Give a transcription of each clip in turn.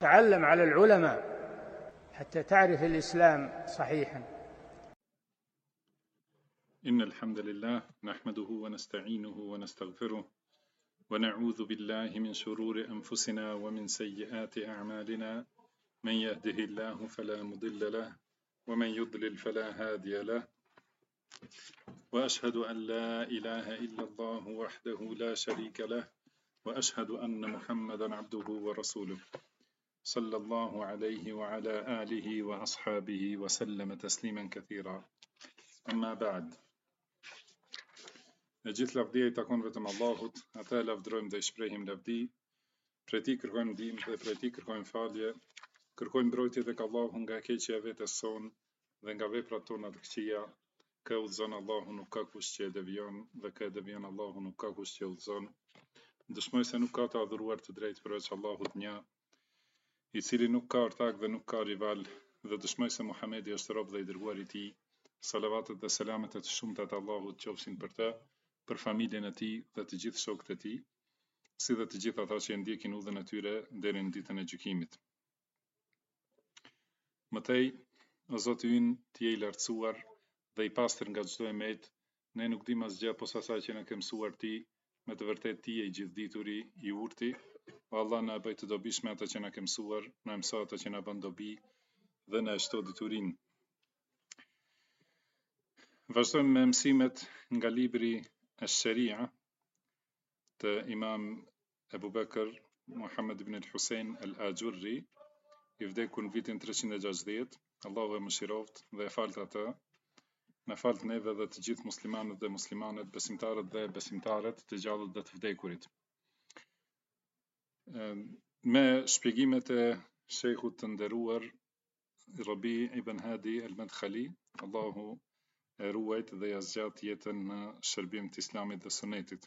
تعلم على العلماء حتى تعرف الإسلام صحيحا. إن الحمد لله نحمده ونستعينه ونستغفره ونعوذ بالله من شرور أنفسنا ومن سيئات أعمالنا، من يهده الله فلا مضل له ومن يضلل فلا هادي له، وأشهد أن لا إله إلا الله وحده لا شريك له، وأشهد أن محمدا عبده ورسوله صلى الله عليه وعلى آله وأصحابه وسلم تسليما كثيرا. أما بعد، në gjithë lavdia I takon vetëm Allahut, atë e lavdërojmë dhe I shprehim lavdi, prej Tij kërkojmë ndihmë dhe prej Tij kërkojmë falje, kërkojmë mbrojtje tek Allahu nga keqja e vetes sonë dhe nga veprat tona të këqija. Kë udhëzon Allahu nuk ka kush që e devijon, dhe kë e devijon Allahu nuk ka kush që udhëzon. Dëshmoj se nuk ka të adhuruar të drejtë përveç Allahut një, I cili nuk ka ortak dhe nuk ka rival, dhe dëshmoj se Muhamedi është rob dhe I dërguari I Tij. Salavatet dhe selamet e të shumta të Allahut qofshin për të, për familjen e tij dhe të gjithë shokët e tij, si dhe të gjithë ata që e ndjekin udhën e tyre deri në ditën e gjykimit. Mëtej, o Zoti ynë, Ti je I lartësuar dhe I pastër nga çdo emet, ne nuk dim asgjë posa asaj që na ke mësuar Ti, me të vërtetë Ti je I gjithdituri, I urti. O Allah, na bëj të dobishme ato që na ke mësuar, na mëso ato që na bën dobi dhe na shto diturinë. Vazhdojmë me mësimet nga libri Ash-Sharia të Imam Ebu Bekër Muhammed ibn al-Husain al-Ajurri, I vdekur në vitin 360. Allahu e mëshiroft dhe e falt atë, na falt neve dhe të gjithë muslimanët dhe muslimanet, besimtarët dhe besimtaret, të gjallët dhe të vdekurit. Me shpjegimet e shejkhut të nderuar Rabi ibn Hadi al-Madkhali, Allahu e ruajt dhe ja zgjat jetën në shërbim të Islamit dhe Sunetit.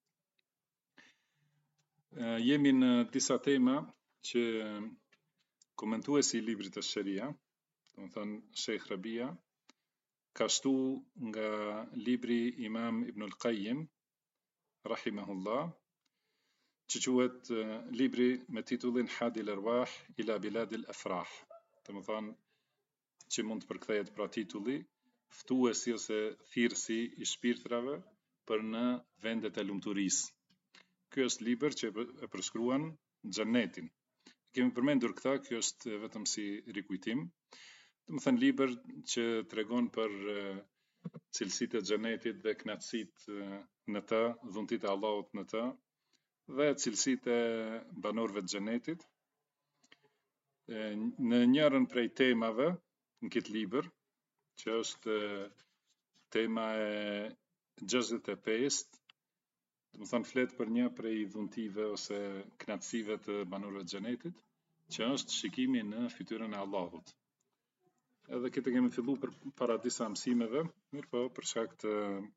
Jemi në disa tema që komentuesi I librit të Sharia, domethënë Sheikh Rabia, ka shtu nga libri Imam Ibn al-Qayyim rahimahullah, që quhet libri me titullin Hadi al-Arwah ila bilad al-Afrah, domethënë që mund të përkthehet pra titulli ftuesi ose thirrsi I shpirtrave për në vendet e lumturisë. Ky është libër që e përshkruan xhenetin. Kemi përmendur këtë, kjo është vetëm si rikujtim. Domethënë libër që tregon për cilësitë e xhenetit dhe kënaqësitë në të, dhuntitë e Allahut në të, dhe cilësitë e banorëve të xhenetit. Në njërën prej temave në këtë libër, që është tema e 65, domethënë flet për një prej dhuntive ose kënaqësive të banorëve të xhenetit, që është shikimi në fytyrën e Allahut. Edhe këtë kemi filluar për para disa mësimeve, mirëpo për shkak të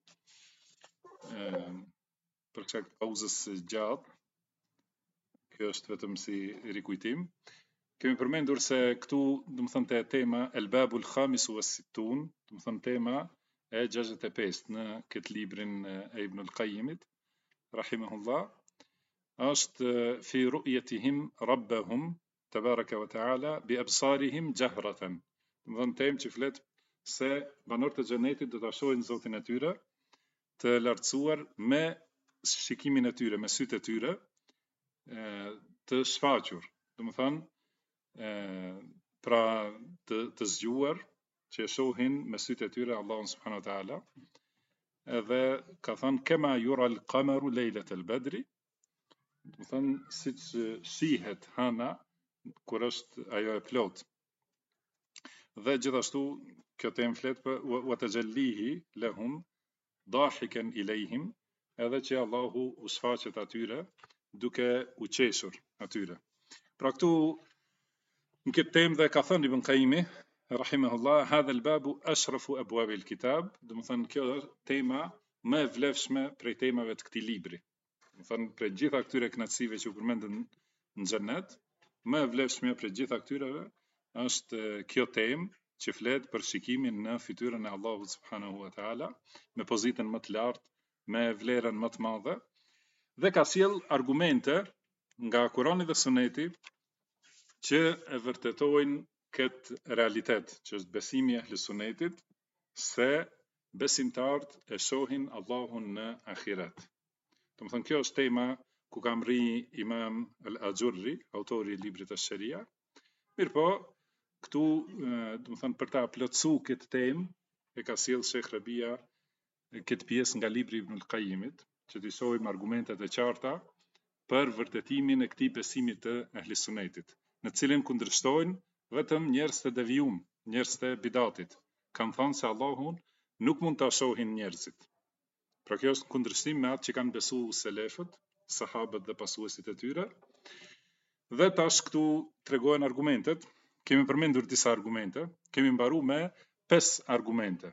pauzës së gjatë, kjo është vetëm si rikujtim. Kemi përmendur se këtu, domethënë te tema El Babul Khamis wa Sittun, domethënë tema e 65 në këtë librin e Ibn al-Qayyimit rahimahullah, është fi ru'yatihim rabbahum tabaraka wa ta'ala bi absarihim jahratan. Domethënë temë që flet se banorët e xhenetit do ta shohin Zotin e tyre të lartësuar me shikimin e tyre, me sytë e tyre të shfaqur. Domethënë pra të zgjuar, që e shohin me sytë e tyre Allahun subhanahu wa taala. Edhe ka thënë kema yura al-qamaru lejlet al-badri, do thënë siç shihet hëna kur është ajo e plot. Dhe gjithashtu kjo temë flet për wa tajallihi lahum dahikan ilayhim, edhe që Allahu u shfaqet atyre duke u qeshur atyre. Pra këtu në këtë temë dhe ka thënë Ibn Qayyimi rahimahullah, hadha al-babu ashrafu abwab al-kitab, domethënë kjo është tema më e vlefshme prej temave të këtij libri. Domethënë prej gjitha këtyre kënaqësive që u përmendën në xhenet, më e vlefshme prej gjitha këtyreve është kjo temë që flet për shikimin në fytyrën e Allahut subhanahu wa taala, me pozitën më të lartë, me vlerën më të madhe, dhe ka sjell argumente nga Kurani dhe Suneti që e vërtetojnë këtë realitet, që është besimi i Ahli Sunnetit, se besimtarët e shohin Allahun në ahiret. Do të thonë kjo është tema ku ka mri Imam Al-Ajurri, autori i librit të Sharia. Mirë po, këtu do të thonë për ta plotësuar këtë temë e ka sjell Sheikh Rabia këtë pjesë nga libri Ibn al-Qayyimit, që të shohim argumentet e qarta për vërtetimin e këtij besimi të Ahli Sunnetit, në cilin kundërshtojnë vetëm njerëz të devijum, njerëz të bidatit. Kanë thënë se Allahun nuk mund ta shohin njerëzit. Pra kjo është kundërshtim me atë që kanë besuar selefët, sahabët dhe pasuesit e tyre. Dhe tash këtu tregojnë argumentet. Kemi përmendur disa argumente, kemi mbaruar me 5 argumente.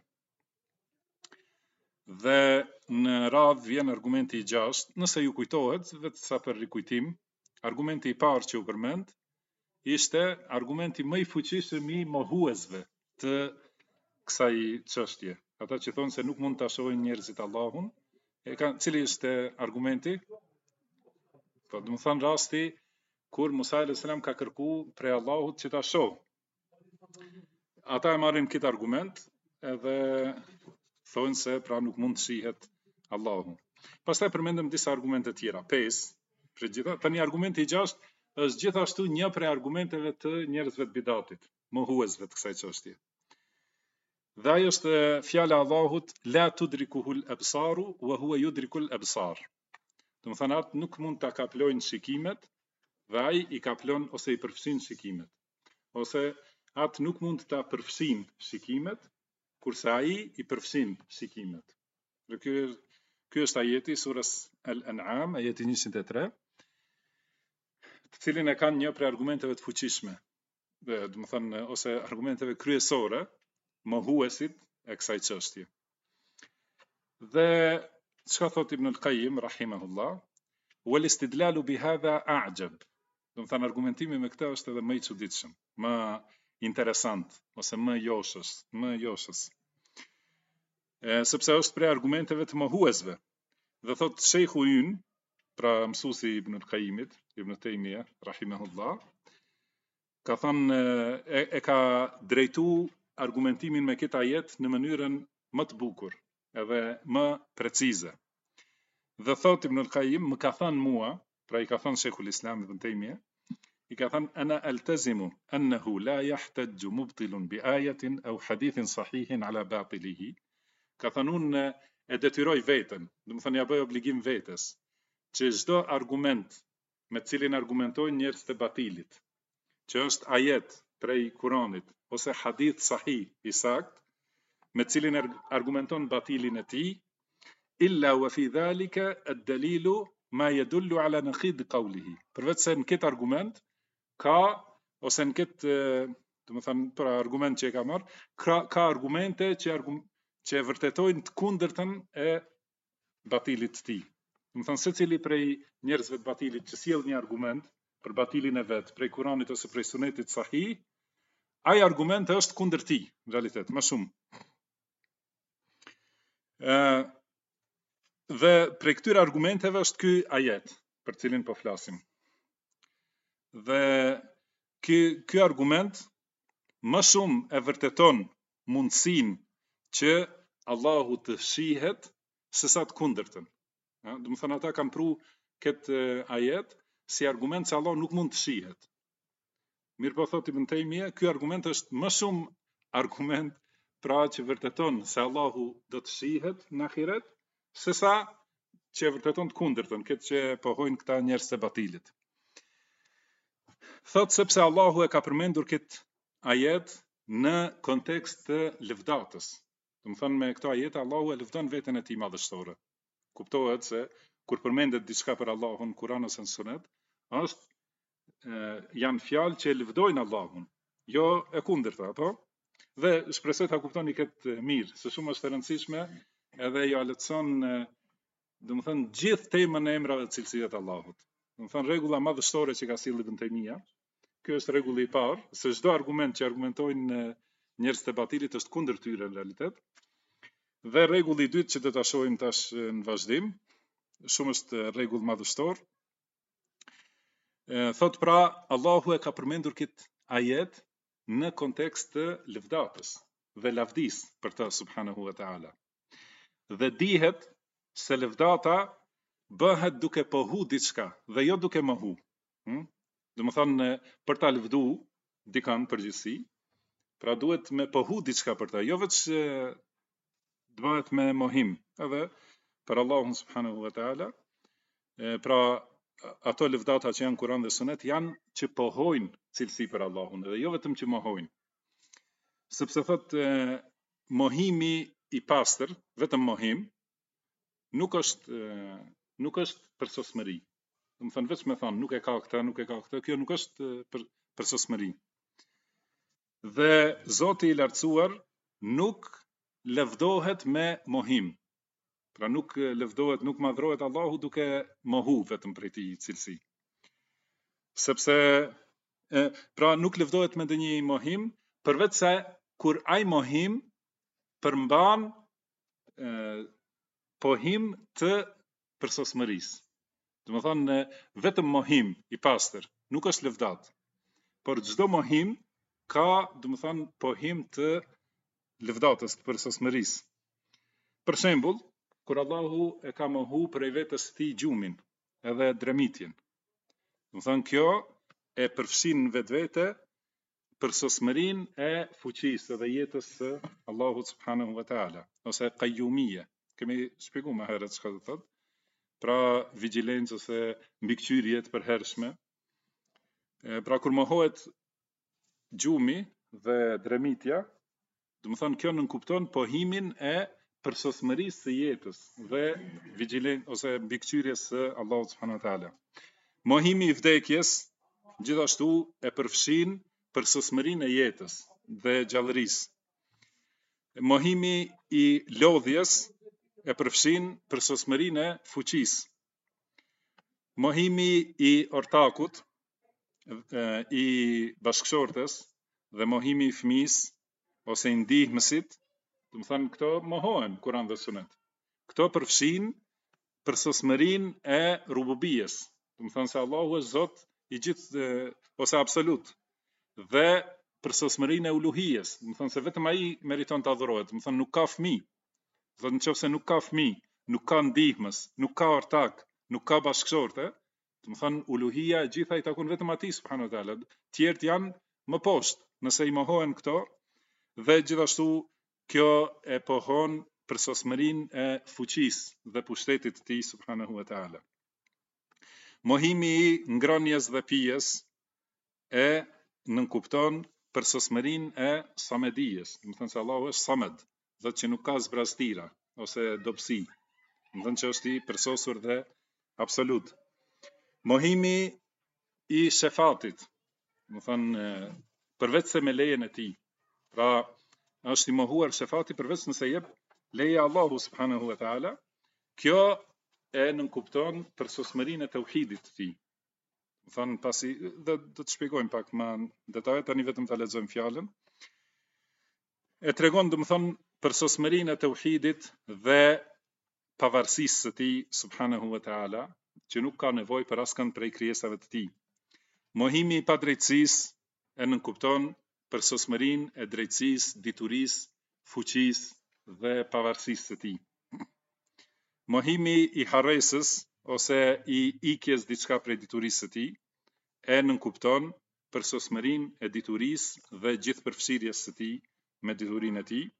Dhe në radhë vjen argumenti i 6, nëse ju kujtohet, vetë sa për rikujtim, argumenti i parë që u përmend ishte argumenti më i fuqishëm i mohuesve të kësaj çështje. Ata që thonë se nuk mund ta shohin njerëzit Allahun, cili është argumenti? Po, do të thonë rasti kur Musa alayhis salam ka kërkuar prej Allahut që ta shoh. Ata e marrin këtë argument edhe thonë se pra nuk mund të shihet Allahu. Pastaj përmendëm disa argumente tjera, 5. Për gjitha, tani argumenti i 6 është gjithashtu një prej argumenteve të njerëzve të bidatit, mohuesve të kësaj çështje. Dhe ajo është fjala e Allahut, la tudrikuhul absaru wa huwa yudrikul absar. Do të thonë atë nuk mund ta kaplojnë shikimet, dhe ai i kaplon ose i përfshin shikimet. Ose atë nuk mund ta përfshin shikimet, kurse ai i përfshin shikimet. Dhe ky është ajeti surës Al-An'am, ajeti 103, të cilin e kanë një prej argumenteve të fuqishme, do të thonë ose argumenteve kryesore, mohuesit e kësaj çështje. Dhe çka thot Ibn al-Qayyim rahimahullah, wal istidlalu bihadha a'jab. Do të thonë argumentimi me këtë është edhe më i çuditshëm, më interesant ose më joshës. Sepse është prej argumenteve të mohuesve. Dhe thot shejhu ynë, pra mësuesi i Ibn al-Qayyimit, Ibn Taymija rahimahullah, ka thënë e ka drejtu argumentimin me këtë ajet në mënyrën më të bukur, edhe më precize. Dhe thot Ibn al-Qayyim, më ka thënë mua, pra i ka thënë Sheikhul Islam Ibn Taymija, i ka thënë ana altazimu annahu la yahtajju mubtilun bi ayatin aw hadithin sahihin ala batilihi. Ka thënë unë e detyroj veten, do të thënë ja bëj obligim vetes, që çdo argument me cilin argumentojnë njerëz të batilit, që është ajet prej Kuranit ose hadith sahih i sakt, me cilin argumenton batilin e tij, illa wa fi dhalika ad-dalilu ma yadullu ala naqid qawlihi. Përveç se në këtë argument ka ose në këtë, do të thënë për argument që e ka marr, ka argumente që e vërtetojnë të kundërtën e batilit të tij. Do të thënë secili prej njerëzve të batilit që sjell një argument për batilin e vet, prej Kuranit ose prej Sunetit sahih, ai argument është kundër tij, në realitet, më shumë. Dhe prej këtyre argumenteve është ky ajet për cilin po flasim. Dhe ky argument më shumë e vërteton mundësinë që Allahu të shihet se sa të kundërtën. Do të thënë ata kanë pru këtë ajet si argument se Allahu nuk mund të shihet. Mirë po thot Ibn Taymija, ky argument është më shumë argument pra që vërteton se Allahu do të shihet në ahiret, se sa që vërteton të kundërtën, këtë që pohojnë këta njerëz të batilit. Thot sepse Allahu e ka përmendur këtë ajet në kontekst të lëvdatës. Do të thënë me këto ajete Allahu e lëvdon veten e tij madhështore. Kuptohet se kur përmendet diçka për Allahun Kur'an ose në Sunet, janë fjalë që e lëvdojnë Allahun, jo e kundërta, apo? Dhe shpresoj ta kuptoni këtë mirë, se shumë është e rëndësishme edhe ja lehtëson, do të thënë gjithë temën e emrave të cilësive të Allahut. Do të thënë rregulla madhështore që ka sjellë Ibn Taymija. Ky është rregulli i parë, se çdo argument që argumentojnë njerëz të batilit është kundër tyre në realitet. Dhe rregulli i dytë që do ta shohim tash në vazhdim, shumë është rregull madhështor, Thot pra, Allahu e ka përmendur këtë ajet në kontekst të lëvdatës dhe lavdis për të subhanahu wa ta'ala. Dhe dihet se lëvdata bëhet duke pohu diçka dhe jo duke mohu. Dhe më thonë, për ta lëvdu dikan përgjithsi, pra duhet me pohu diçka për ta, jo veç bëhet me mohim, edhe për Allahun subhanahu wa ta'ala. Pra ato lëvdata që janë Kur'an dhe Sunet janë që pohojnë cilësi për Allahun dhe jo vetëm që mohojnë. Sepse thot mohimi i pastër, vetëm mohim, nuk është përsosmëri. Do të thënë veç me thonë nuk e ka këtë, kjo nuk është përsosmëri. Dhe Zoti i lartësuar nuk lëvdohet me mohim. Pra nuk lëvdohet, nuk madhrohet Allahu duke mohu vetëm prej tij cilësi. Sepse pra nuk lëvdohet me ndonjë mohim, përveç se kur ai mohim përmban pohim të përsosmërisë. Do të thonë vetëm mohim i pastër nuk është lëvdat, por çdo mohim ka, do të thonë, pohim të lëvdatës, të përsosmërisë. Për shembull, kur Allahu e ka mohu prej vetës tij gjumin, edhe dremitjen. Do të thonë kjo e përfshin në vetvete përsosmërinë e fuqisë dhe jetës së Allahut subhanahu wa ta'ala, ose qayyumiyya. Kemi shpjeguar më herët çka do të thotë. Pra vigjilencë ose mbikëqyrje të përhershme. Pra kur mohohet gjumi dhe dremitja, do të thonë kjo nënkupton pohimin e përsosmërisë së jetës dhe vigjilencë ose mbikëqyrjes së Allahut subhanahu wa ta'ala. Mohimi i vdekjes gjithashtu e përfshin përsosmërinë e jetës dhe gjallërisë. Mohimi i lodhjes e përfshin përsosmërinë e fuqisë. Mohimi i ortakut, i bashkëshortes dhe mohimi i fëmisë ose i ndihmësit, do të thonë këto mohohen Kur'an dhe Sunet. Këto përfshin përsosmërinë e rububijes, do të thonë se Allahu është Zot i gjithë ose absolut, dhe përsosmërinë e uluhijes, do të thonë se vetëm ai meriton të adhurohet, do të thonë nuk ka fëmijë. Do të nëse nuk ka fëmijë, nuk ka ndihmës, nuk ka ortak, nuk ka bashkëshorte, do të thonë uluhia e gjitha i takon vetëm atij subhanahu wa taala. Tjerët janë më poshtë, nëse i mohohen këto, dhe gjithashtu kjo e pohon përsosmërinë e fuqisë dhe pushtetit të tij subhanahu wa taala. Mohimi i ngrënies dhe pijes e nënkupton përsosmërinë e samedijes, do të thonë se Allahu është samed, Zot që nuk ka zbrastira ose dobësi, do të thonë që është i përsosur dhe absolut. Mohimi i shefatit, do të thonë përveç se me lejen e tij. Pra është i mohuar shefati përveç nëse jep leja Allahu subhanahu wa taala. Kjo e nënkupton përsosmërinë e tauhidit të tij. Do thonë pasi do të shpjegojmë pak më detaje, tani vetëm ta lexojmë fjalën. E tregon domethënë përsosmërinë e tauhidit dhe pavarësisë së tij subhanahu wa taala, që nuk ka nevojë për askënd prej krijesave të tij. Mohimi i padrejtësisë e nënkupton përsosmërinë e drejtësisë, diturisë, fuqisë dhe pavarësisë së tij. Mohimi i harresës ose i ikjes diçka prej diturisë së tij e nënkupton përsosmërinë e diturisë dhe gjithë përfshirjes së tij me diturinë e tij.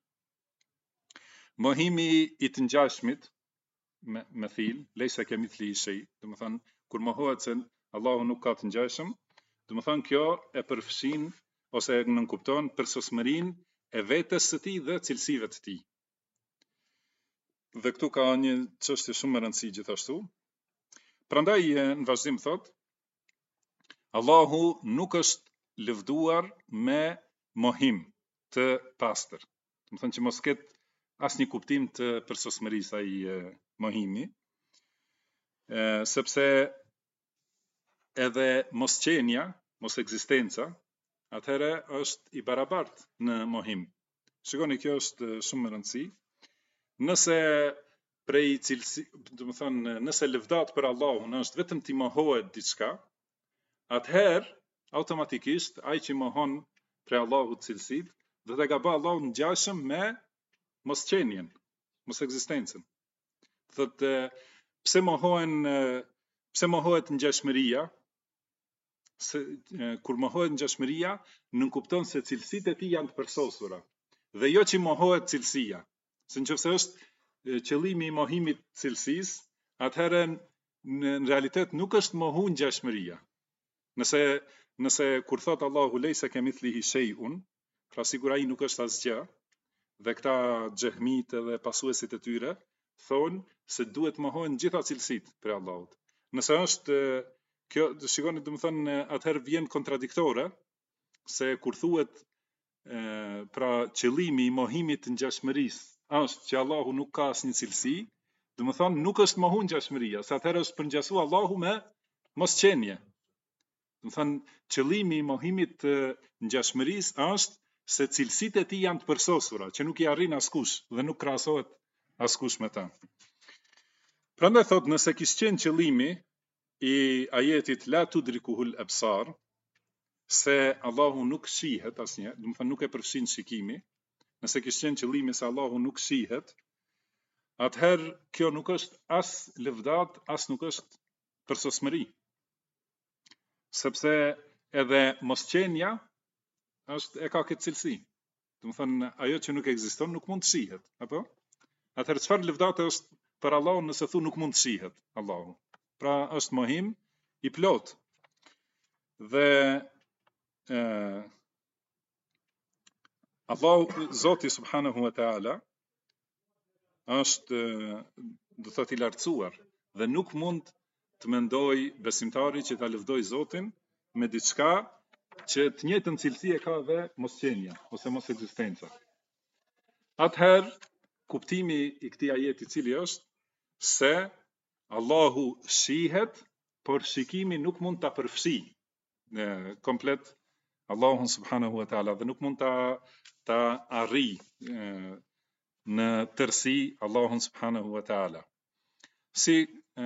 Mohimi i të ngjashmit me thil, lejsa kemithli shay, do të thonë kur mohohet se Allahu nuk ka të ngjashëm, do të thonë kjo e përfshin ose nënkupton përsosmërinë e vetes së tij dhe cilësive të tij. Dhe këtu ka një çështje shumë e rëndësishme gjithashtu. Prandaj në vazhdim thot, Allahu nuk është lëvduar me mohim të pastër. Do të thonë që mos ketë asnjë kuptim të përsosmërisë ai mohimi, sepse edhe mosqenia, mos ekzistenca, atëherë është i barabartë në mohim. Shikoni, kjo është shumë e rëndësishme. Nëse prej cilësi, do të thonë, nëse lëvdat për Allahun është vetëm ti mohohet diçka, atëherë automatikisht ai që mohon prej Allahut cilësit, do të ka bë Allahun ngjashëm me mosqenien, mos ekzistencën. Thotë pse mohohet ngjashmëria? Kur mohohet ngjashmëria, nënkupton se cilësitë e tij janë të përsosura dhe jo që mohohet cilësia. Se nëse është qëllimi i mohimit cilësisë, atëherë në realitet nuk është mohu ngjashmëria. Nëse kur thot Allahu lejse kemithlihi shay'un, pra sigur ai nuk është asgjë, dhe këta xehmit dhe pasuesit e tyre thonë se duhet mohohen gjitha cilësitë për Allahut. Nëse është kjo, shikoni, domethënë atëherë vjen kontradiktore, se kur thuhet pra qëllimi i mohimit të ngjashmërisë është që Allahu nuk ka asnjë cilësi, domethënë nuk është mohu ngjashmëria, se atëherë është përngjasu Allahu me mosqenie. Domethënë qëllimi i mohimit të ngjashmërisë është se cilësitë e tij janë të përsosura, që nuk i arrin askush dhe nuk krahasohet askush me ta. Prandaj thot, nëse kishte qenë qëllimi i ajetit la tudrikuhul absar, se Allahu nuk shihet asnjë, domethënë nuk e përfshin shikimi, nëse kishte qenë qëllimi se Allahu nuk shihet, atëherë kjo nuk është as lëvdat, as nuk është përsosmëri. Sepse edhe mosqenia e ka këtë cilësi. Domethënë ajo që nuk ekziston nuk mund të shihet, apo? Atëherë çfarë lëvdate është për Allahun nëse thu nuk mund të shihet Allahu? Pra është mohim i plot. Dhe Allahu Zoti subhanahu wa taala është do të thotë i lartësuar dhe nuk mund të mendoj besimtari që ta lëvdoj Zotin me diçka që të njëjtën cilësi e ka dhe mosqenia ose mos ekzistenca. Atëherë kuptimi i këtij ajeti i cili është se Allahu shihet, por shikimi nuk mund ta përfshijë komplet Allahun subhanahu wa taala dhe nuk mund ta arrijë në tërësi Allahun subhanahu wa taala. Si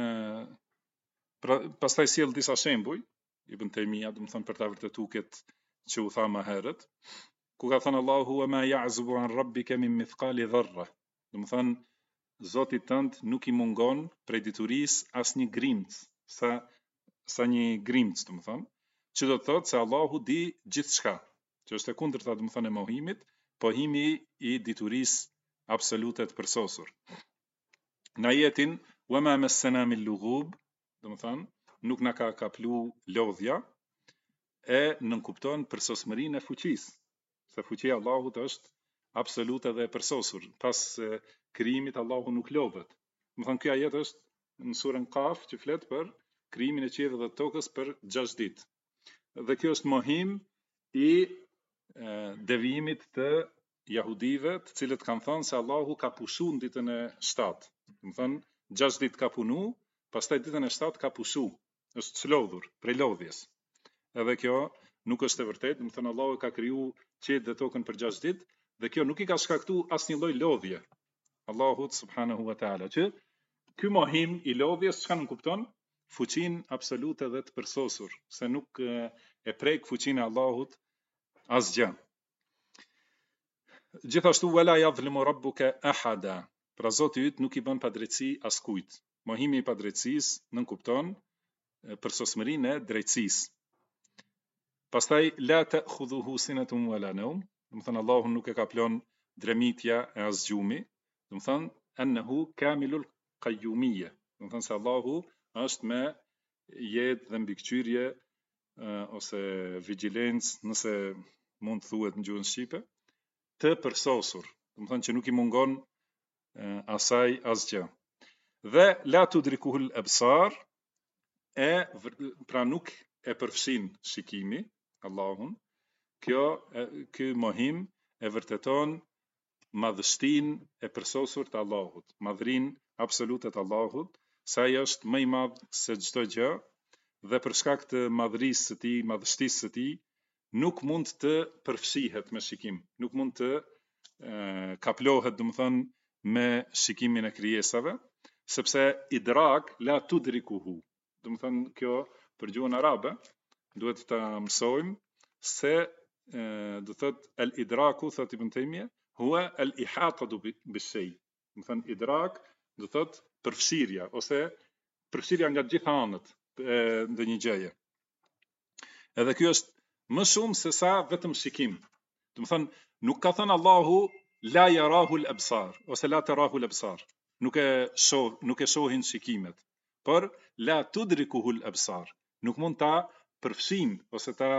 pastaj sjell disa shembuj Ibn Taymija, domethënë për ta vërtetuar këtë që u tha më herët, ku ka thënë Allahu wa ma ya'zubu an rabbika min mithqali dharra. Domethënë Zoti tënd nuk i mungon prej diturisë asnjë grimc, sa një grimc, domethënë, që do të thotë se Allahu di gjithçka, që është e kundërta domethënë e mohimit, pohimi i diturisë absolute të përsosur. Në ajetin wa ma massana min lughub, domethënë nuk na ka kaplu lodhja, e nënkupton përsosmërinë e fuqisë, se fuqia e Allahut është absolute dhe e përsosur. Pas krijimit Allahu nuk lodhet. Domethënë ky ajet është në surën Qaf që flet për krijimin e qiellit dhe tokës për 6 ditë. Dhe kjo është mohim i devijimit të jahudive, të cilët kanë thënë se Allahu ka pushu në ditën e 7. Domethënë 6 ditë ka punu, pastaj ditën e 7 ka pushu. Është çlodhur prej lodhjes. Edhe kjo nuk është e vërtetë, domethënë Allahu ka kriju qiellin dhe tokën për 6 ditë dhe kjo nuk i ka shkaktuar asnjë lloj lodhje Allahut subhanahu wa taala. Që ky mohim i lodhjes çka nuk kupton? Fuqinë absolute dhe të përsosur, se nuk e prek fuqinë e Allahut asgjë. Gjithashtu wala yadhlimu rabbuka ahada. Pra Zoti yt nuk i bën padrejtësi askujt. Mohimi i padrejtësisë nënkupton përsosmërinë e drejtësisë. Pastaj la ta'khudhuhu sinatun wala nawm, domethënë Allahu nuk e ka plon dremitja e as gjumi, domethënë annahu kamilul qayyumiyya, domethënë se Allahu është me jetë dhe mbikëqyrje ose vigjilencë, nëse mund të thuhet në gjuhën shqipe, të përsosur, domethënë që nuk i mungon asaj asgjë. Dhe la tudrikuhul absar, pra nuk e përfshin shikimi Allahun. Ky mohim e vërteton madhështinë e përsosur të Allahut, madhrinë absolute të Allahut, se ai është më i madh se çdo gjë dhe për shkak të madhrisë së tij, madhështisë së tij, nuk mund të përfshihet me shikim, nuk mund të kaplohet, domethënë, me shikimin e krijesave, sepse idrak la tudrikuhu. Domethënë kjo për gjuhën arabe duhet ta mësojmë se do thot al-idraku, thot Ibn Taymija, huwa al-ihatatu bi-shay. Do thënë idrak do thot përfshirja ose përfshirja nga gjitha anët ndonjë gjëje. Edhe ky është më shumë se sa vetëm shikim. Do të thënë nuk ka thënë Allahu la yarahu al-absar ose la tarahu al-absar. Nuk e shohin shikimet, por la tudrikuhu al-absar. Nuk mund ta përfshin ose ta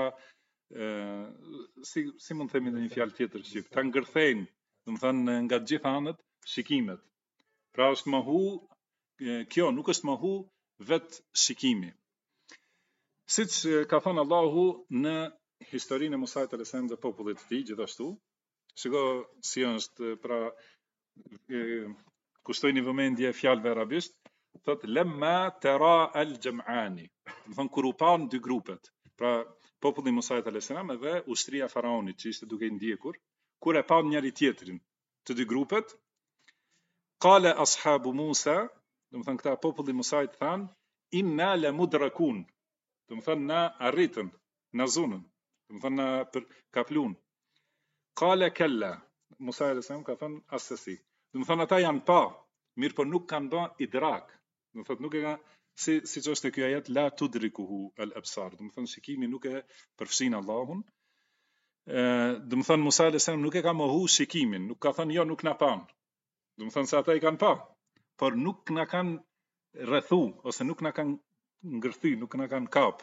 si mund të themi në një fjalë tjetër shqip, ta ngërthejnë, do të thënë nga të gjitha anët shikimet. Pra është mohu kjo, nuk është mohu vetë shikimi. Siç ka thënë Allahu në historinë e Musait alayhis salam dhe popullit të tij, gjithashtu, shiko si është, pra kushtoj një vëmendje fjalëve arabisht, thot lemma tara al-jam'ani. Do thënë kur u pan dy grupet, pra populli i Musait alayhis salam edhe ushtria e faraonit që ishte duke i ndjekur, kur e pan njëri tjetrin, të dy grupet, qala ashabu Musa, do të thënë këta populli i Musait thanë inna la mudrakun. Do të thënë na arritën, na zunën, do të thënë na kaplun. Qala kalla, Musa alayhis salam ka thënë asesi. Do të thënë ata janë pa, mirë po nuk kanë bë idrak. Do të thënë nuk e ka siç është ky ajet la tudrikuhu al-absar. Do të thënë shikimi nuk e përfshin Allahun. Do të thënë Musa alayhis salam nuk e ka mohu shikimin, nuk ka thënë jo nuk na pan. Do të thënë se ata i kanë pa, por nuk na kanë rrethu ose nuk na kanë ngërthy, nuk na kanë kap.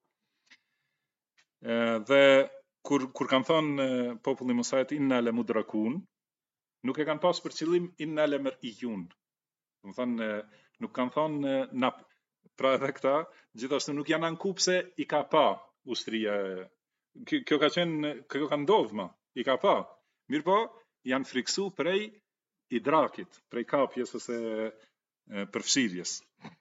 Dhe kur kanë thënë populli i Musait inna la mudrakun, nuk e kanë pas për qëllim inna la mar'iyun. Do të thënë nuk kanë thënë na, pra edhe këta gjithashtu nuk janë anku pse i ka pa ushtria. Kjo ka ndodhur më, i ka pa. Mirë po janë friksu prej idrakit, prej kapjes ose përfshirjes.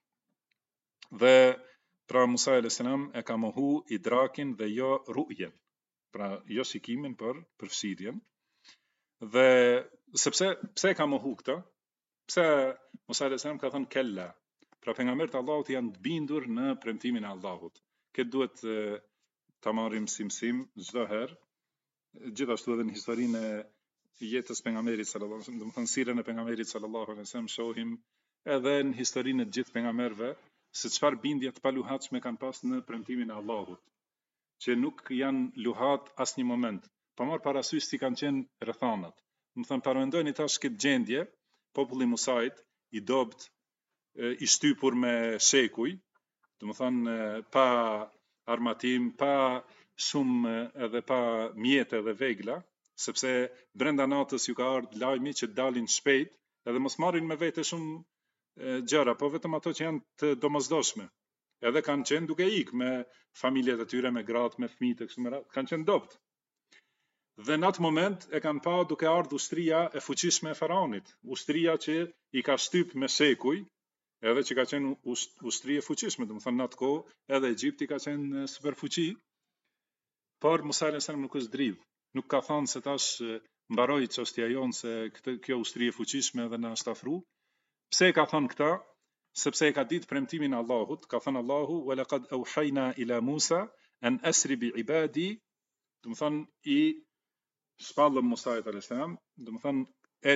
Dhe pra Musa alayhis salam e ka mohu idrakin dhe jo ru'jen. Pra jo shikimin, por përfshirjen. Dhe pse ka mohu këtë? Pse Musa alayhis salam ka thënë kella? Pra pejgamberët e Allahut janë të bindur në premtimin e Allahut. Këtë duhet ta marrim si mësim çdo herë. Gjithashtu edhe në historinë e jetës pejgamberit sallallahu alaihi wasallam, do të thënë sirën e pejgamberit sallallahu alaihi wasallam, shohim edhe në historinë e gjithë pejgamberëve se çfarë bindje të paluhatshme kanë pas në premtimin e Allahut, që nuk janë luhat asnjë moment. Pa marr parasysh si kanë qenë rrethanat. Do të thënë parandojeni tash këtë gjendje, populli i Musait i dobt, i shtypur me shekuj, do të thënë pa armatim, pa shumë edhe pa mjete dhe vegla, sepse brenda natës ju ka ardhur lajmi që dalin shpejt, edhe mos marrin me vete shumë gjëra, po vetëm ato që janë të domosdoshme. Edhe kanë qenë duke ikë me familjet e tyre, me gratë, me fëmijët e kështu me radhë, kanë qenë dopt. Dhe në atë moment e kanë pa duke ardhur ushtria e fuqishme e faraonit, ushtria që i ka shtyp me shekuj, edhe që ka qenë ushtri e fuqishme, do të thënë në atë kohë edhe Egjipti ka qenë superfuqi, por Musa alayhis salam nuk është dridh, nuk ka thënë se tash mbaroi çështja jon se kjo ushtri e fuqishme dhe na është afru. Pse ka thënë këtë? Sepse e ka ditë premtimin e Allahut, ka thënë Allahu wa laqad awhayna ila Musa an asri bi ibadi, do të thënë i shpallëm Musa alayhis salam, do të thënë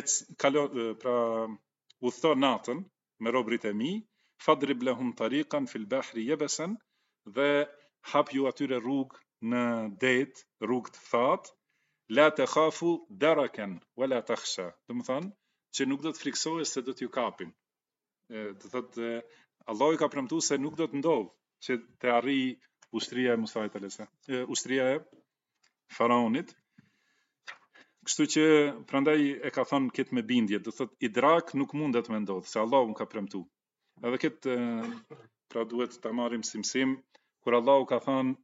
pra udhëto natën me robrit e mi, fadrib lahum tariqan fil bahri yabasan, dhe hap ju atyre rrugë në det, rrugë të thatë, la takhafu darakan wala takhsha. Do të thënë që nuk do të friksohesh se do t'ju kapin. Do thotë Allahu ka premtuar se nuk do të ndodhë që të arrijë ushtria e Musait alayhis salam, ushtria e faraonit. Kështu që prandaj e ka thënë këtë me bindje, do thotë idrak nuk mundet me ndodhë, se Allahu ka premtuar. Edhe këtë pra duhet ta marrim si mësim, kur Allahu ka thënë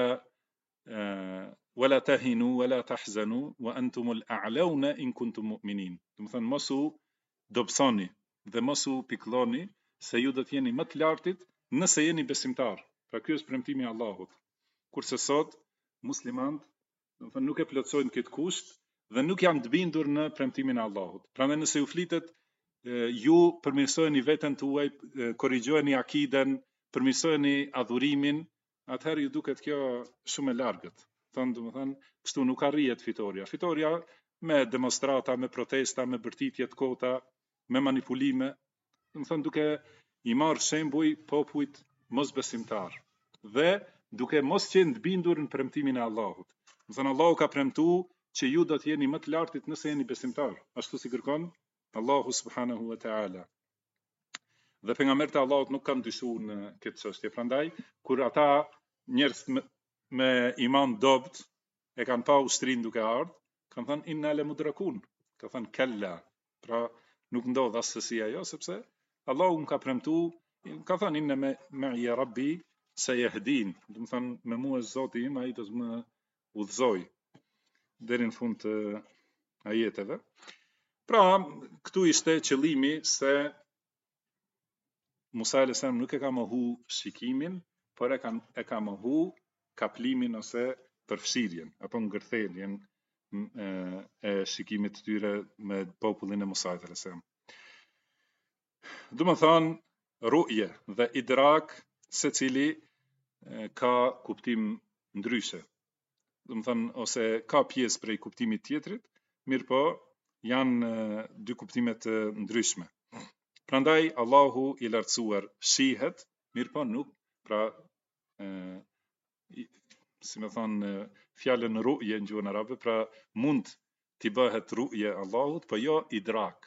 wala tahinu wala tahzanu wa antumul a'launa in kuntum mu'minin. Do të thënë mos u dobësoni dhe mos u pikëlloni se ju do të jeni më të lartit nëse jeni besimtar. Pra ky është premtimi i Allahut. Kurse sot muslimanët, do të thënë nuk e plotësojnë këtë kusht dhe nuk janë të bindur në premtimin e Allahut. Prandaj nëse ju flitet ju përmirësojeni veten tuaj, korrigjojeni akiden, përmirësojeni adhurimin, atëherë ju duket kjo shumë e largët. Domethënë, kështu nuk arrihet fitoria. Fitoria me demonstrata, me protesta, me bërtitje të kota, me manipulime, domethënë duke I marrë shembuj popujt mosbesimtar dhe duke mos qenë të bindur në premtimin e Allahut. Domethënë Allahu ka premtuar që ju do të jeni më të lartit nëse jeni besimtar, ashtu si kërkon Allahu subhanahu wa taala. Dhe pejgamberët e Allahut nuk kanë dyshuar në këtë çështje. Prandaj kur ata njerëz me iman dobt e kanë pa ushtrin duke ardhur, kanë thënë inna la mudrakun, ka thënë kalla, pra nuk ndodh asesi ajo sepse Allahu më ka premtuar, ka thënë inna ma'i rabbi sayahdin, do të thënë me mua Zoti im ai do të më udhëzoj deri në fund të ajeteve. Pra, këtu ishte qëllimi se Musa alayhis salam nuk e ka mohu shikimin, por e ka mohu kaplimin ose përfshirjen apo ngërtheljen e shikimit të tyre me popullin e Musa alayhis salam. Do të thonë ru'je dhe idrak secili ka kuptim ndryshe. Do të thonë ose ka pjesë prej kuptimit tjetrit, mirë po janë dy kuptime të ndryshme. Prandaj Allahu I lartësuar shihet, mirë po nuk, pra si më thonë fjalën ru'je në gjuhën arabe, pra mund t'i bëhet ru'je Allahut, po jo idrak.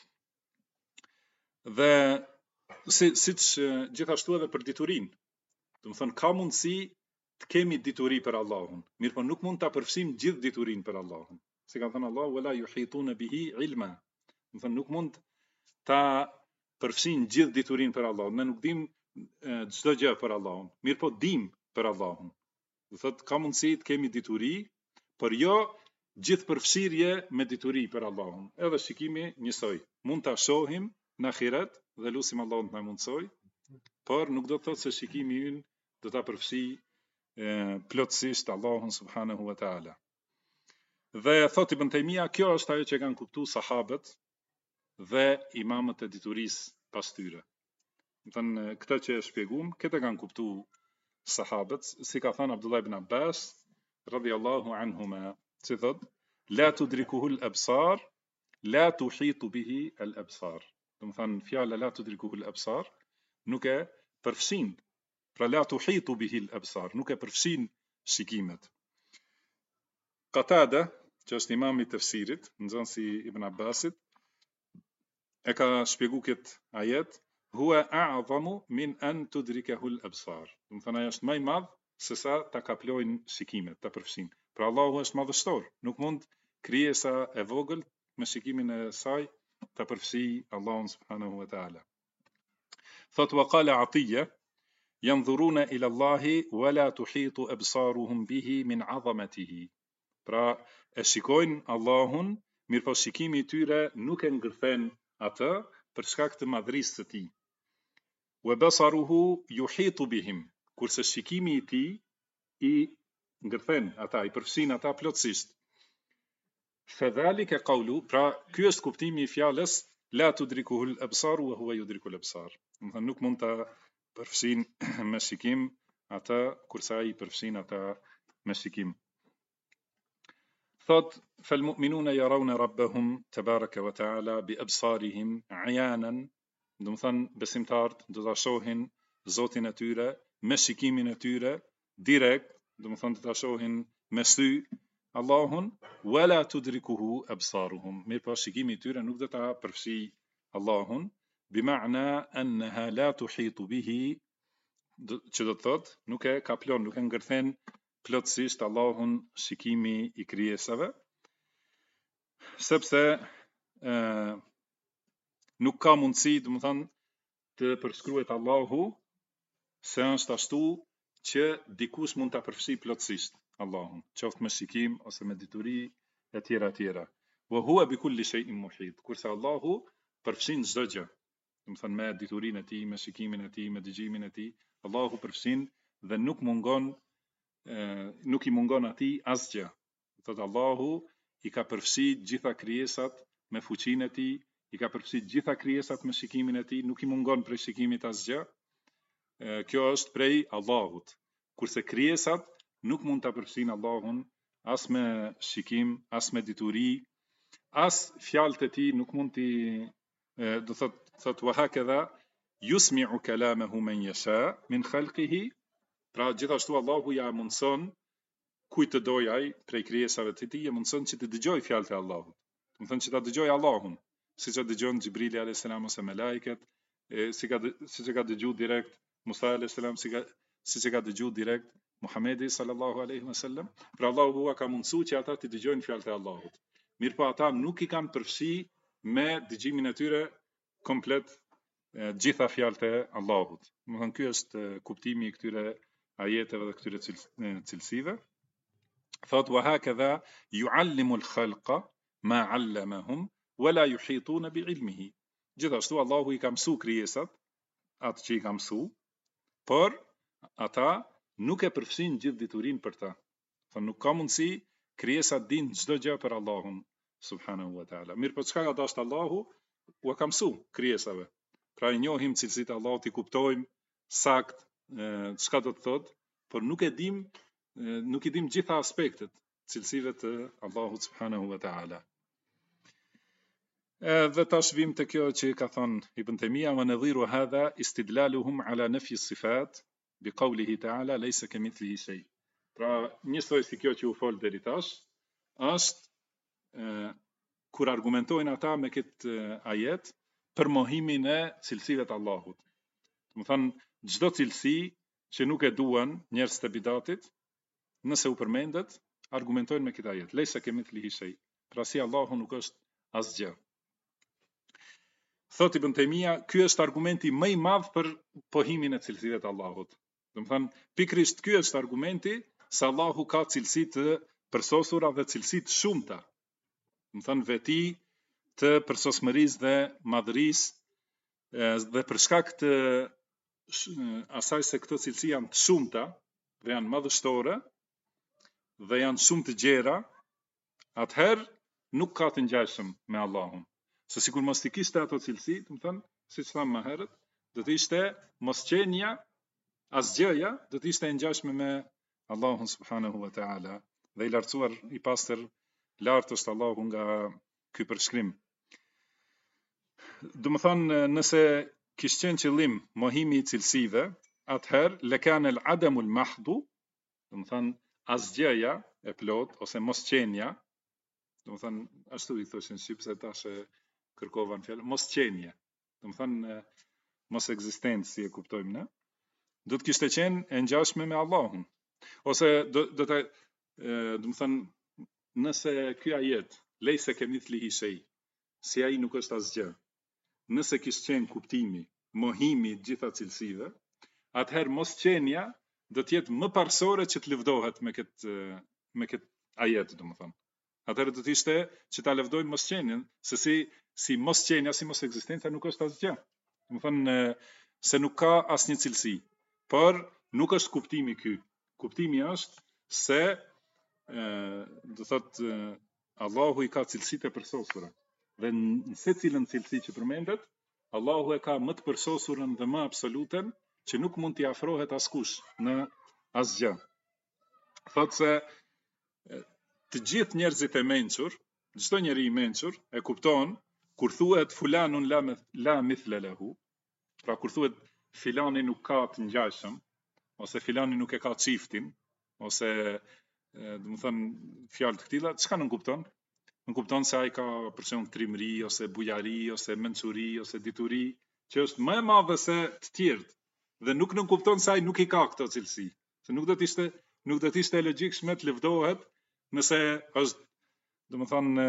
Dhe siç gjithashtu edhe për diturinë. Do të thonë ka mundësi të kemi dituri për Allahun, mirë po nuk mund ta përfshim gjithë diturinë për Allahun. Si ka thënë Allahu wala yuhituna bihi ilma. Do të thonë nuk mund ta përfshim gjithë diturinë për Allahun. Ne nuk dim çdo gjë për Allahun, mirë po dim për Allahun. Do thotë ka mundësi të kemi dituri, por jo gjithë përfshirje me dituri për Allahun. Edhe shikimi njësoj. Mund ta shohim në ahiret dhe lutim Allahun të na mundsoj, por nuk do të thotë se shikimi ynë do ta përfshi plotësisht Allahun subhanahu wa taala. Dhe thotë Ibn Taymija, kjo është ajo që kanë kuptuar sahabët dhe imamët e diturisë pas tyre. Do thënë këtë që e shpjeguam, këtë kanë kuptuar sahabët, si ka thënë Abdullah ibn Abbas radhiyallahu anhuma, si thotë la tudrikuhu al-absar, la tuhitu bihi al-absar. Do të thënë fjala la tudrikuhu al-absar nuk e përfshin, pra la tuhitu bihi al-absar, nuk e përfshin shikimet. Qatada, që është imam I tefsirit, nxënësi Ibn Abbasit, e ka shpjeguar këtë ajet, huwa a'zamu min an tudrikahu al-absar. Do të thënë ai është më I madh se sa ta kaplojnë shikimet, ta përfshin. Pra Allahu është madhështor, nuk mund krijesa e vogël me shikimin e saj ta përfshi Allahun subhanahu wa taala. Thot wa qala Atiyya yanzuruna ila Allahi wa la tuhitu absaruhum bihi min 'azamatihi. Pra e shikojnë Allahun, mirëpo shikimi I tyre nuk e ngërthen atë për shkak të madhërisë së tij. Wa basaruhu yuhitu bihim, kurse shikimi I tij I ngërthen ata, I përfshin ata plotësisht. Fadhalika qawlu, pra ky është kuptimi I fjalës la tudrikuhu al-absar wa huwa yudriku al-absar. Do të thënë nuk mund ta përfshin me shikim ata kurse ai përfshin ata me shikim. Thot fal mu'minuna yarawna rabbahum tabaraka wa ta'ala bi absarihim 'ayanan. Do të thënë besimtarët do ta shohin Zotin e tyre me shikimin e tyre direkt, do të thënë do ta shohin me sy Allahun, wala tudrikuhu absaruhum. Mirë po shikimi I tyre nuk do ta përfshi Allahun, bima'na annaha la tuhitu bihi, që do të thotë nuk e kaplon, nuk e ngërthen plotësisht Allahun shikimi I krijesave, sepse nuk ka mundësi, do të thonë, të përshkruhet Allahu se është ashtu që dikush mund ta përfshi plotësisht Allahun, qoftë me shikim ose me dituri e tjera. Wa huwa bi kulli shay'in muhit. Kurse Allahu përfshin çdo gjë. Do të thënë me diturinë e tij, me shikimin e tij, me dëgjimin e tij, Allahu përfshin dhe nuk I mungon atij asgjë. Thotë Allahu I ka përfshi gjitha krijesat me fuqinë e tij, I ka përfshi gjitha krijesat me shikimin e tij, nuk I mungon prej shikimit asgjë. Kjo është prej Allahut. kurse krijesat nuk mund ta përfshin Allahun as me shikim, as me dituri, as fjalët e tij nuk mund t'i do thot wa hakadha yusmi'u kalamahu man yasha min khalqihi. Pra gjithashtu Allahu ja mundson kujt të doj ai prej krijesave të tij, mundson që të dëgjoj fjalët e Allahut. Do të thonë që ta dëgjoj Allahun, siç e dëgjon Xhibrili alayhis salam ose melekët, siç e ka dëgjuar direkt Musa alayhis salam, siç e ka dëgjuar direkt Muhamedi sallallahu alaihi wasallam. Pra Allahu ka mundsuar që ata të dëgjojnë fjalët e Allahut. Mirpo ata nuk i kanë përfshi me dëgjimin e tyre komplet gjitha fjalët e Allahut. Do të thonë ky është kuptimi i këtyre ajeteve dhe këtyre cilësive. Thot wa hakadha yuallimu al-khalqa ma 'allamahum wa la yuhituna bi'ilmihi. Gjithashtu Allahu i ka mësuar krijesat atë që i ka mësuar, por ata nuk e përfshin gjithë diturinë për ta. Fa nuk ka mundësi krijesat dinë çdo gjë për Allahun subhanahu wa taala. Mirë, po çka ka dashur Allahu u ka mësuar krijesave. Pra i njohim cilësitë e Allahut, i kuptojmë sakt çka do të thotë, por nuk i dim gjitha aspektet cilësive të Allahut subhanahu wa taala. Dhe tash vim te kjo që ka thënë Ibn Taymija, wa nadhiru hadha istidlaluhum ala nafyi as-sifat bi qawlihi ta'ala laysa kamithlihi shay. Pra njësoj si kjo që u fol deri tash është kur argumentojnë ata me këtë ajet për mohimin e cilësive të Allahut. Do të thonë çdo cilësi që nuk e duan njerëzit e bidatit, nëse u përmendet, argumentojnë me këtë ajet. Laysa kamithlihi shay. Pra si Allahu nuk është asgjë. Thot Ibn Taymija, ky është argumenti më i madh për pohimin e cilësive të Allahut. Do të thonë pikërisht ky është argumenti se Allahu ka cilësi të përsosura dhe cilësi të shumta. Do të thonë veti të përsosmërisë dhe madhërisë dhe për shkak të asaj se këto cilësi janë të shumta dhe janë madhështore dhe janë shumë të gjera, atëherë nuk ka të ngjashëm me Allahun. Se sikur mos i kishte ato cilësi, do të thonë, siç thamë më herët, do të ishte mosqenia, asgjëja, do të ishte e ngjashme me Allahun subhanahu wa taala. Dhe i lartësuar i pastër lartë është Allahu nga ky përshkrim. Do të thonë, nëse kishte qenë qëllim mohimi i cilësive, atëherë lekan al-adam al-mahdhu, do të thonë asgjëja e plot ose mosqenia, do të thonë ashtu i thoshin shqip se tash kërkova në fjalë mosqenie. Do të thonë mos ekzistencë si e kuptojmë ne. Do të kishte qenë e ngjashme me Allahun. Ose do të thonë nëse ky ajet lejse kamithlihi shay, si ai nuk është asgjë. Nëse kishte qenë kuptimi, mohimi të gjitha cilësive, atëherë mosqenia do të jetë më parsore që të lëvdohet me këtë ajet, do të thonë. Atëherë do të ishte që ta lëvdojmë mosqenien, se si mosqenia, si mos ekzistenca nuk është asgjë. Do të thonë se nuk ka asnjë cilësi, por nuk është kuptimi ky. Kuptimi është se do thotë Allahu i ka cilësitë e përsosura. Dhe në secilën cilësi që përmendet, Allahu e ka më të përsosurën dhe më absoluten që nuk mund t'i afrohet askush në asgjë. Thotë se të gjithë njerëzit e mençur, çdo njeri i mençur e kupton kur thuhet fulanun la mithla lahu, pra kur thuhet filani nuk ka të ngjashëm, ose filani nuk e ka çiftin, ose do të thënë fjalë të këtilla, çka nuk kupton? Nuk kupton se ai ka për shembull trimëri ose bujari ose mençuri ose dituri, që është më e madhe se të tjerët, dhe nuk kupton se ai nuk i ka këto cilësi. Se nuk do të ishte e logjikshme të lëvdohet nëse është, do të thonë,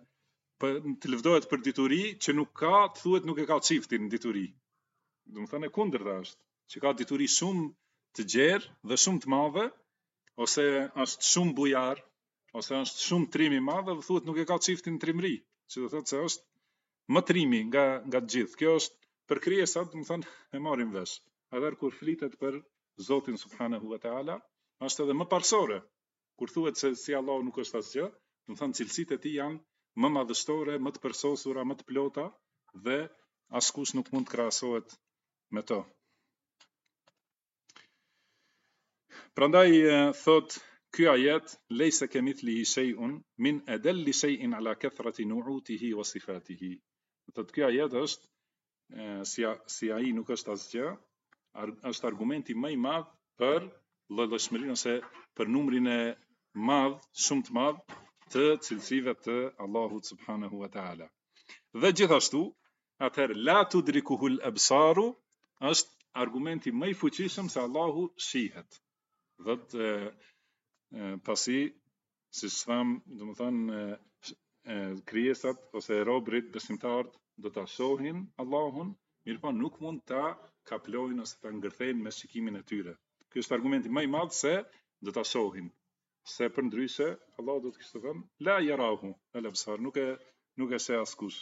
të lëvdohet për dituri që nuk ka, të thuhet nuk e ka çiftin në dituri. Do të thonë e kundërta është, që ka dituri shumë të gjerë dhe shumë të madhe, ose është shumë bujar, ose është shumë trim i madh dhe thuhet nuk e ka çiftin trimëri, që do thotë se është më trimi nga të gjithë. Kjo është për krijesat, do të thonë e marrim vesh. Edhe kur flitet për Zotin subhanahu wa taala, është edhe më parsore. Kur thuhet se si Allahu nuk është asgjë, do të thonë cilësitë e tij janë më madhështore, më të përsosura, më të plota dhe askush nuk mund të krahasohet me to. Prandaj thot ky ajet leysa kamithlihi shay'un min adalli shay'in ala kathrati nu'utihi wa sifatihi. Thot ky ajet është si ai nuk është asgjë, është argumenti më i madh për llojshmërinë ose për numrin e madh, shumë të madh të cilësive të Allahut subhanahu wa taala. Dhe gjithashtu, atëherë la tudrikuhul absaru është argumenti më i fuqishëm se Allahu shihet. Dhe pasi si tham, domethënë krijesat ose robërit besimtarët do ta shohin Allahun, mirëpo nuk mund ta kaplojnë ose ta ngërthejnë me shikimin e tyre. Ky është argumenti më i madh se do ta shohin. Se përndryshe Allah do të kishte thënë la yarahu al-absar, nuk e sheh askush.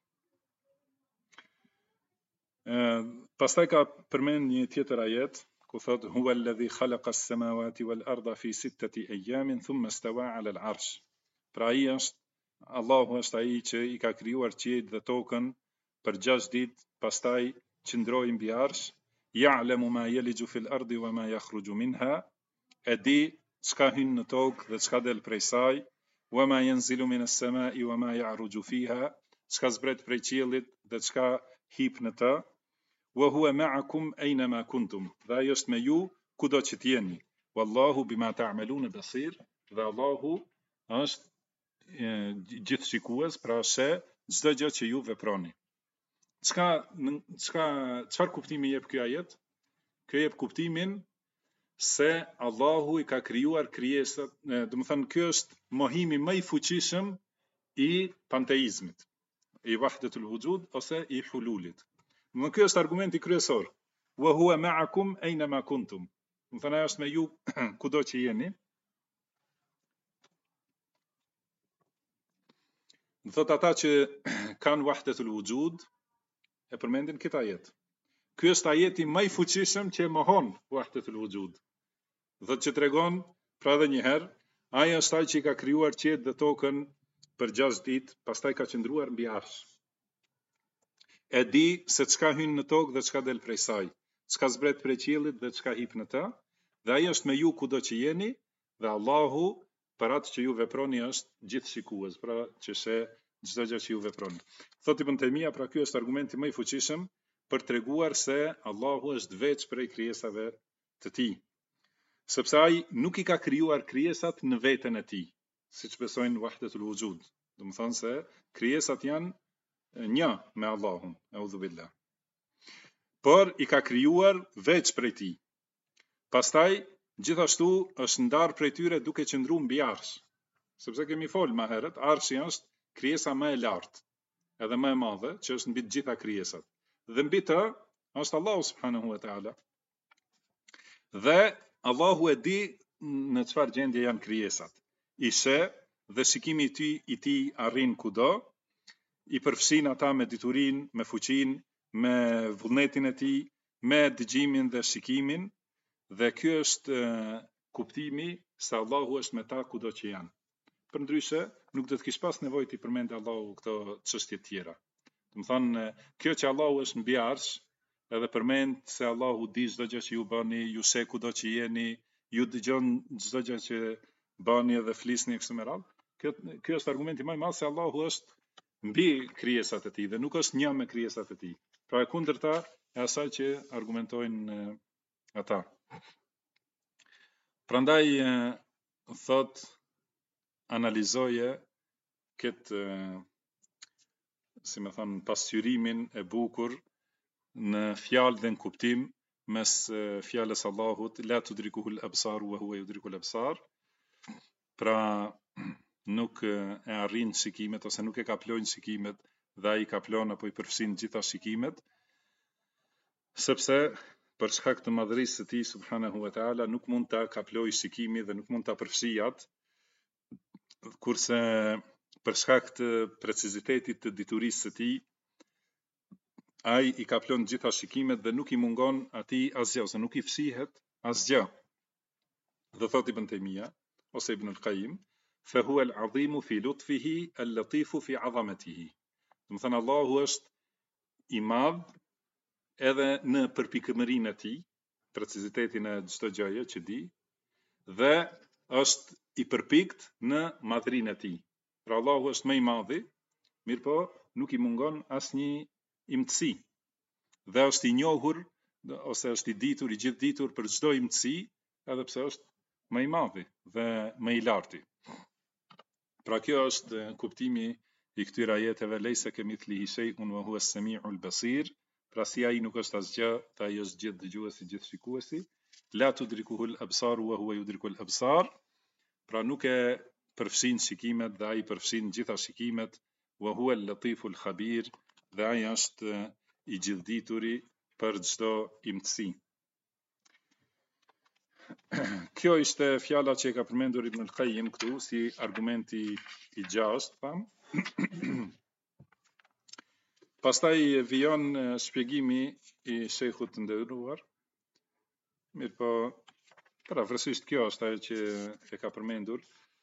Pastaj ka përmend një tjetër ajet ku thot huwa alladhi khalaqa as-samawati wal arda fi sittati ayamin thumma istawa 'ala al-'arsh. Pra ai është Allahu është ai që i ka krijuar qiejt dhe tokën për 6 ditë, pastaj qëndroi mbi arsh, ya'lamu ma yaliju fil ardi wa ma yakhruju minha, e di çka hyn në tokë dhe çka del prej saj, wa ma yanzilu min as-sama'i wa ma ya'ruju fiha, çka zbret prej qiellit dhe çka hip në të, wa huwa ma'akum aynama kuntum, dhe ai është me ju kudo që t'jeni, wallahu bima ta'malun basir, dhe Allahu është gjithshikues, pra sheh çdo gjë që ju veproni. Çfarë kuptimi jep ky ajet? Ky jep kuptimin se Allahu i ka krijuar krijesat, domethënë ky është mohimi më i fuqishëm i panteizmit, i wahdatul wujud ose i hululit. Domethënë ky është argumenti kryesor. Wa huwa ma'akum aynama kuntum. Domethënë ai është me ju kudo që jeni. Në thot ata që kanë wahdatul wujud e përmendin këtë ajet. Ky është ajeti më i fuqishëm që e mohon wahdatul wujud. Dhe që tregon, pra edhe një herë, ai është ai që i ka krijuar qiejt dhe tokën për 6 ditë, pastaj ka qëndruar mbi arsh. E di se çka hyn në tokë dhe çka del prej saj, çka zbret prej qiellit dhe çka hip në të, dhe ai është me ju kudo që jeni, dhe Allahu për atë që ju veproni është gjithshikues, pra që sheh çdo gjë që ju veproni. Thot Ibn Taymija, pra ky është argumenti më i fuqishëm për treguar se Allahu është veç prej krijesave të tij. Sepse ai nuk i ka krijuar krijesat në veten e tij, siç besojnë wahdatul wujud. Domethënë se krijesat janë një me Allahun, eudhu billah. Por i ka krijuar veç prej tij. Pastaj gjithashtu është ndarë prej tyre duke qëndruar mbi arsh. Sepse kemi folë më herët, arshi është krijesa më e lartë, edhe më e madhe, që është mbi të gjitha krijesat. Dhe mbi të është Allahu subhanahu wa taala. Dhe Allahu e di në çfarë gjendje janë krijesat. I sheh dhe shikimi i tij arrin kudo, i përfshin ata me diturinë, me fuqinë, me vullnetin e tij, me dëgjimin dhe shikimin, dhe ky është kuptimi se Allahu është me ta kudo që janë. Përndryshe, nuk do të kish pas nevojë të përmendë Allahu këto çështje tjera. Domethënë, kjo që Allahu është mbi arsh, edhe përmend se Allahu di çdo gjë që ju bëni, ju sheh kudo që jeni, ju dëgjon çdo gjë që bëni edhe flisni kështu me radhë. Ky është argumenti më i madh se Allahu është mbi krijesat e tij dhe nuk është një me krijesat e tij. Pra e kundërta e asaj që argumentojnë ata. Prandaj thot analizoje këtë si më thon pasqyrimin e bukur në fjalë dhe në kuptim mes fjalës Allahut la tudrikuhul absar wa huwa yudrikul absar. Pra nuk e arrin shikimet ose nuk e kaplojnë shikimet dhe ai kaplon apo i përfshin gjitha shikimet, sepse për shkak të madhërisë së tij subhanahu wa taala nuk mund ta kaplojë shikimi dhe nuk mund ta përfshijë atë, kurse për shkak të precizitetit të diturisë së tij ai i kaplon gjitha shikimet dhe nuk i mungon atij asgjë ose nuk i fshihet asgjë. Dhe thot Ibn Taymija ose Ibn al-Qayyim, fa huwa al-'azimu fi lutfihi al-latifu fi 'azamatihi. Domethënë Allahu është i madh edhe në përpikëmërinë e tij, precizitetin e çdo gjëje që di, dhe është i përpikt në madhrinë e tij. Pra Allahu është më i madhi, mirë po nuk i mungon asnjë imtësi. Dhe është i njohur ose është i ditur, i gjithë ditur për çdo imtësi, edhe pse është më i madhi dhe më i larti. Pra kjo është kuptimi i këtyre ajeteve, lejse kemithlihi shay'un wa huwa as-sami'ul basir. Pra si ai nuk është asgjë, ta ai është gjithë dëgjuesi, gjithë shikuesi. La tudrikuhul absar wa huwa yudrikul absar. Pra nuk e përfshin shikimet dhe ai përfshin gjitha shikimet. Wa huwa al-latiful khabir, dhe ai është i gjithdituri për çdo imtësi. Kjo ishte fjala që e ka përmendur Ibn al-Qayyim këtu si argumenti i gjashtë, tham. Pastaj vijon shpjegimi i shejkhut të nderuar. Mirë po, parafrasisht kjo është ajo që e ka përmendur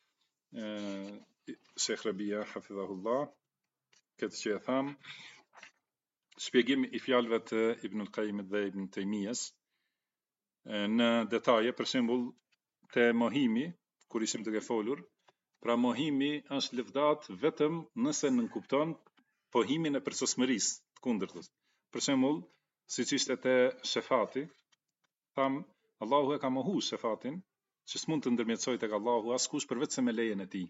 Sheikh Rabia hafidhahullah, këtë që e tham, shpjegim i fjalëve të Ibn al-Qayyimit dhe Ibn Taymiyes në detaje, për shembull te mohimi, kur ishim duke folur, pra mohimi është lëvdat vetëm nëse nënkupton pohimin e përsosmërisë të kundërtës. Për shembull, siç ishte te shefati, tham Allahu e ka mohu shefatin, që s'mund të ndërmjetësoj tek Allahu askush përveç se me lejen e tij.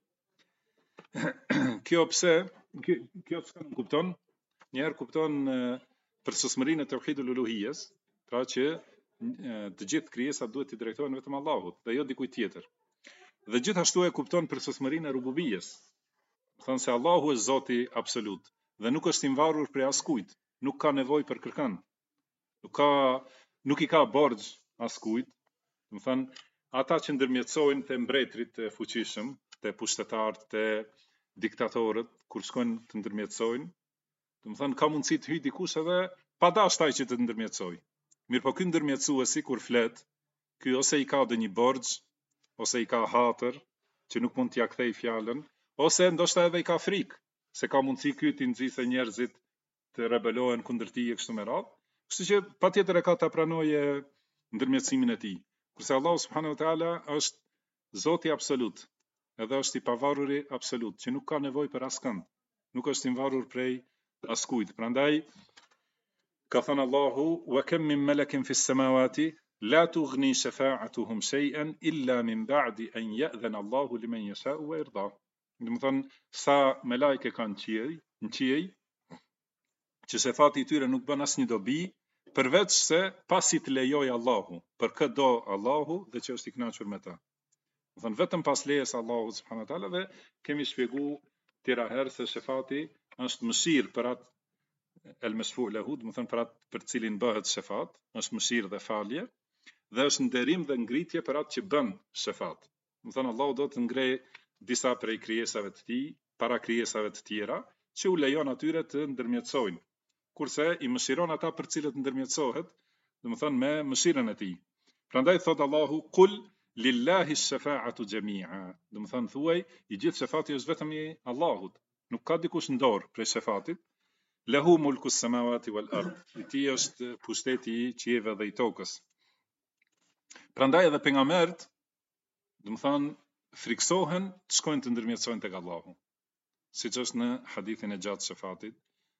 Kjo pse? Kjo çka nënkupton? Njëherë kupton përsosmërinë e tauhidul uluhijes, pra që të gjithë krijesat duhet t'i drejtohen vetëm Allahut dhe jo dikujt tjetër. Dhe gjithashtu e kupton përsosmërinë e rububijes. Thonë se Allahu është Zoti absolut dhe nuk është i varur prej askujt, nuk ka nevojë për kërkën. Nuk i ka borxh askujt. Do të thonë ata që ndërmjetësojnë te mbretërit të fuqishëm, te pushtetarët, te diktatorët, kur shkojnë të ndërmjetësojnë, do të thonë ka mundësi të hyjë dikush edhe pa dashur ai që të ndërmjetësojë. Mirë po ky ndërmjetësuesi kur flet, ky ose i ka ndonjë borxh, ose i ka hatër, që nuk mund t'ia kthej fjalën, ose ndoshta edhe i ka frikë, se ka mundësi ky t'i nxjisë njerëzit të rebelohen kundër tij e kështu me radhë. Kështu që patjetër e ka ta pranojë ndërmjetësimin e tij. Kurse Allahu subhanahu wa taala është Zoti absolut, edhe është i pavaruri absolut, që nuk ka nevojë për askënd, nuk është i varur prej askujt. Prandaj ka thënë Allahu: "Wa kam min malakin fis samawati la tughni shafa'atuhum shay'an illa min ba'di an ya'dhana Allahu liman yasha'u wa yarda." Do të thonë sa me lajke kanë në qiell, që shefati i tyre nuk bën asnjë dobi, përveç se pasi të lejoj Allahu, për këtë do Allahu dhe që është i kënaqur me ta. Do thonë vetëm pas lejes Allahut subhanahu wa taala, dhe kemi shpjeguar tëra herë se shefati është mëshirë për atë el mashfu' lahu, do të thonë për atë për cilin bëhet shefat, është mëshirë dhe falje, dhe është nderim dhe ngritje për atë që bën shefat. Do të thonë Allahu do të ngrej disa prej krijesave të tij para krijesave të tjera, që u lejon atyre të ndërmjetësojnë, kurse i mëshiron ata për cilët ndërmjetësohet, do të thonë me mëshirën e tij. Prandaj thot Allahu: "Qul lillahi ash-shafa'atu jami'a." Do të thonë thuaj, i gjithë shefati është vetëm i Allahut, nuk ka dikush në dorë prej shefatit. Lahu mulku as-samawati wal ard. I tij është pushteti i qiejve dhe i tokës. Prandaj edhe pejgamberët, do të thonë, friksohen të shkojnë të ndërmjetësojnë tek Allahu. Siç është në hadithin e gjatë shefatit,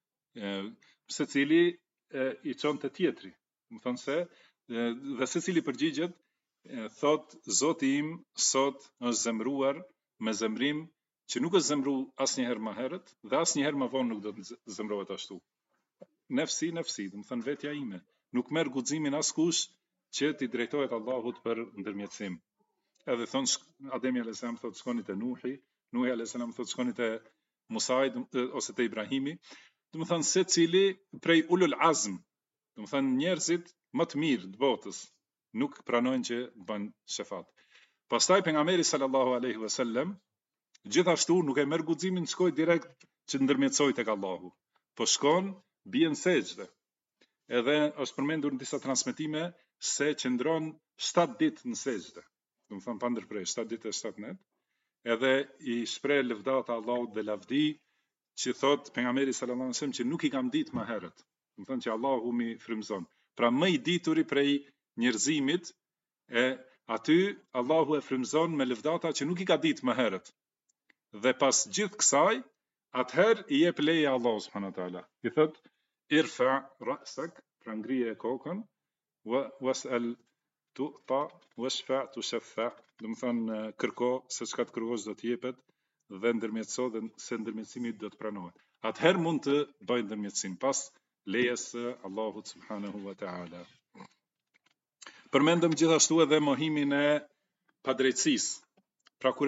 secili i çon te tjetri. Do të thonë se dhe secili përgjigjet thot Zoti im sot është zemruar me zemrim që nuk është zemru asnjëherë më herët dhe asnjëherë më vonë nuk do të zemrohet ashtu. Nefsi, do të thonë vetja ime, nuk merr guximin askush që t'i drejtohet Allahut për ndërmjetësim. Edhe thon Ademi alayhis salam thot shkoni te Nuhi alayhis salam thot shkoni te Musa ose te Ibrahimi. Do të thonë secili prej ulul azm, do të thonë njerëzit më të mirë të botës nuk pranojnë që bën shefat. Pastaj pejgamberi sallallahu alaihi wasallam gjithashtu nuk e merr guximin të shkojë direkt që ndërmjetësoj tek Allahu, po shkon bien sejdë. Edhe është përmendur në disa transmetime se qëndron 7 ditë në sejdë. Do të thonë pa ndërprer 7 ditë e 7 net. Edhe i shpreh lëvdata Allahut dhe lavdi që thot pejgamberi sallallahu alaihi wasallam që nuk i kam ditë më herët. Do të thonë që Allahu mi frymëzon. Pra më i dituri prej njerëzimit e aty Allahu e frymëzon me lëvdata që nuk I ka ditë më herët. Dhe pas gjithë kësaj, atëherë I jep leje Allahu subhanahu wa taala. I thot irfa ra'sak, pra ngrije kokën, was'al tu'ta washfa tushaffa, do të thonë kërko se çka të kërkosh do të jepet dhe ndërmjetëso dhe se ndërmjetësimi do të pranohet. Atëherë mund të bëj ndërmjetësim pas lejes së Allahut subhanahu wa taala. Përmendëm gjithashtu edhe mohimin e padrejtësisë. Pra kur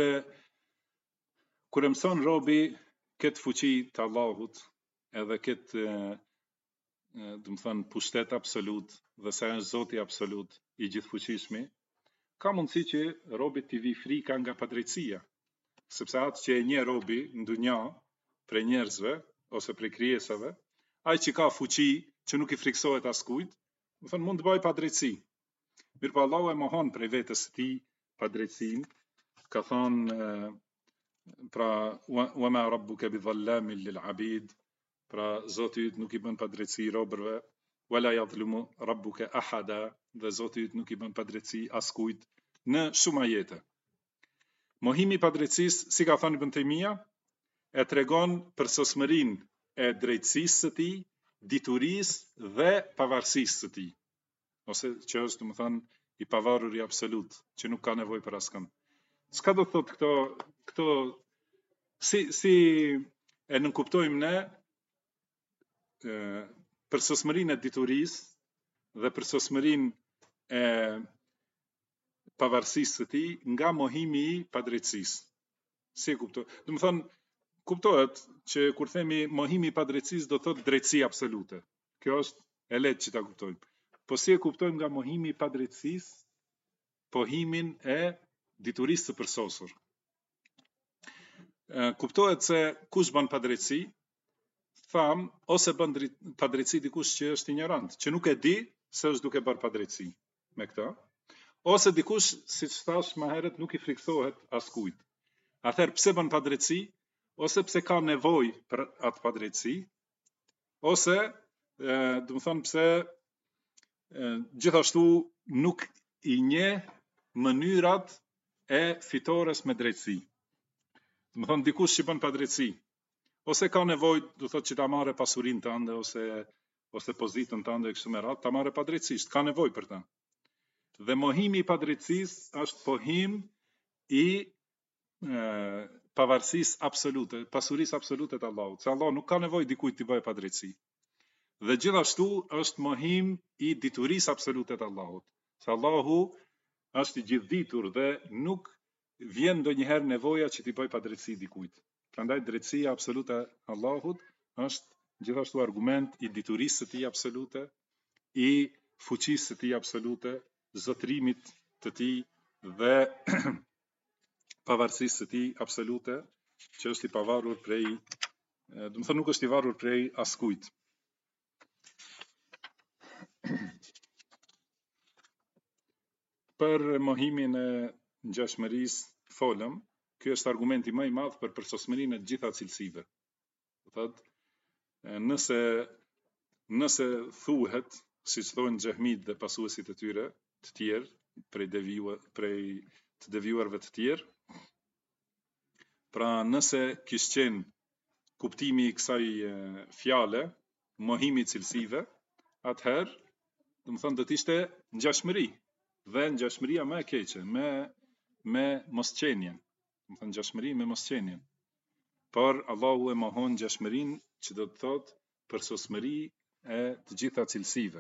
e mëson robi këtë fuqi të Allahut, edhe këtë do të thonë pushtet absolut dhe se është Zoti absolut I gjithfuqishmi, ka mundësi që robit t'i vi frika nga padrejtësia, sepse atë që e njeh robi në dunja prej njerëzve ose prej krijesave, ai që ka fuqi që nuk I friksohet askujt, do thonë mund të bëjë padrejtësi. Mirpo Allahu e mohon prej vetes së tij padrejtësinë, ka thonë pra wa ma rabbuka bidhallamin lil abid, pra Zoti yt nuk I bën padrejtësi robërve, wala yadhlimu rabbuka ahada, dhe Zoti yt nuk I bën padrejtësi askujt në shumë ajete. Mohimi I padrejtësisë, si ka thënë Ibn Taymija, e tregon përsosmërinë e drejtësisë së tij, diturisë dhe pavarësisë së tij, ose që është domethënë I pavarur I absolut, që nuk ka nevojë për askënd. Çka do thotë këto si e nënkuptojmë ne përsosmërinë e diturisë dhe përsosmërinë e pavarësisë së tij nga mohimi I padrejtësisë. Si e kuptoj? Domethënë kuptohet që kur themi mohimi I padrejtësisë do thotë drejtësi absolute. Kjo është e lehtë që ta kuptojmë. Po si e kuptojmë nga mohimi I padrejtësisë pohimin e diturisë së përsosur? Kuptohet se kush bën padrejtësi, tham, ose bën padrejtësi dikush që është ignorant, që nuk e di se është duke bërë padrejtësi me këtë, ose dikush, siç thash më herët, nuk I friksohet askujt. Atëherë pse bën padrejtësi, ose pse ka nevojë për atë padrejtësi, ose do të thonë pse gjithashtu nuk I njeh mënyrat e fitores me drejtësi. Do të thonë dikush që bën padrejtësi, ose ka nevojë, do thotë që ta marrë pasurinë tënde ose pozitën tënde kështu me radhë, ta marrë padrejtësisht, ka nevojë për ta. Dhe mohimi I padrejtësisë është pohim I pavarësisë absolute, pasurisë absolute të Allahut. Se Allah nuk ka nevojë dikujt t'i bëjë padrejtësi. Dhe gjithashtu është mohim I diturisë absolute të Allahut. Se Allahu është I gjithditur dhe nuk vjen ndonjëherë nevoja që t'i bëjë padrejtësi dikujt. Prandaj drejtësia absolute e Allahut është gjithashtu argument I diturisë së tij absolute, I fuqisë së tij absolute, zotërimit të tij dhe pavarësisë së tij absolute, që është I pavarur prej, do të thonë nuk është I varur prej askujt. Për mohimin e ngjashmërisë folëm, ky është argumenti më I madh për përsosmërinë e të gjitha cilësive. Do thotë, nëse thuhet, siç thonë xehmit dhe pasuesit e tyre, të tjerë, prej të devijuarve të tjerë, pra nëse kishte qenë kuptimi I kësaj fjale, mohimi I cilësive, atëherë, do të thonë do të ishte ngjashmëri, dhe ngjashmëria më e keqe, me mosqenien. Do të thonë ngjashmëri me mosqenien. Por Allahu e mohon ngjashmërinë, që do të thotë përsosmëri e të gjitha cilësive.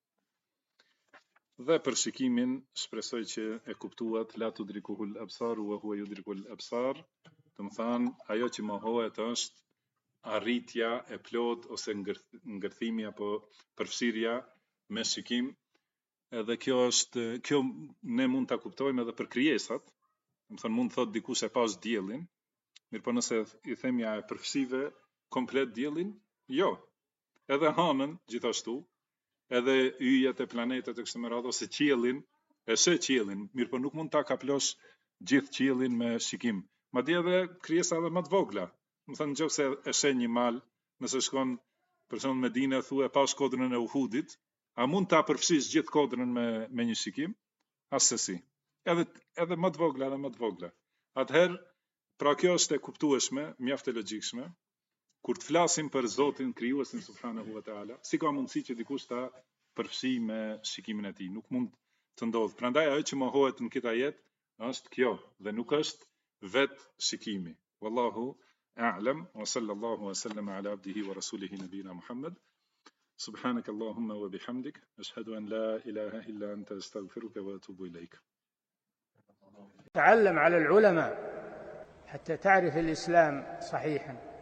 Dhe për shikimin, shpresoj që e kuptuat, la tudrikuhul absar wa huwa yudrikul absar, do të thonë ajo që mohohet është arritja e plot ose ngërthimi apo përfshirja me shikim. Edhe kjo ne mund ta kuptojmë edhe për krijesat. Do të thonë mund thot dikush e pas diellin, mirë po nëse I themi ja e përfshive komplet diellin, jo. Edhe hanën gjithashtu, edhe yjet e planetet e kështu me radhë, ose qiellin, e sheh qiellin, mirë po nuk mund ta kaplosh gjithë qiellin me shikim. Madje edhe krijesa edhe më të vogla. Do të thonë nëse e sheh një mal, nëse shkon për shembull në Medinë thuaj pa shkodrën e Uhudit, a mund ta përfshish gjithë kodrën me një shikim? As se si. edhe më të vogla dhe më të vogla. Atëherë, pra kjo është e kuptueshme, mjaft e logjikshme, kur të flasim për Zotin krijuesin subhanahu wa taala, si ka mundësi që dikush ta përfshi me shikimin e tij, nuk mund të ndodh. Prandaj ajo që mohohet në këtë ajet është kjo dhe nuk është vet shikimi. Wallahu a'lam wa sallallahu wa sallama ala abdihi wa rasulihi nabina Muhammad. سبحانك اللهم وبحمدك أشهد أن لا إله إلا أنت أستغفرك وأتوب إليك. تعلم على العلماء حتى تعرف الإسلام صحيحا.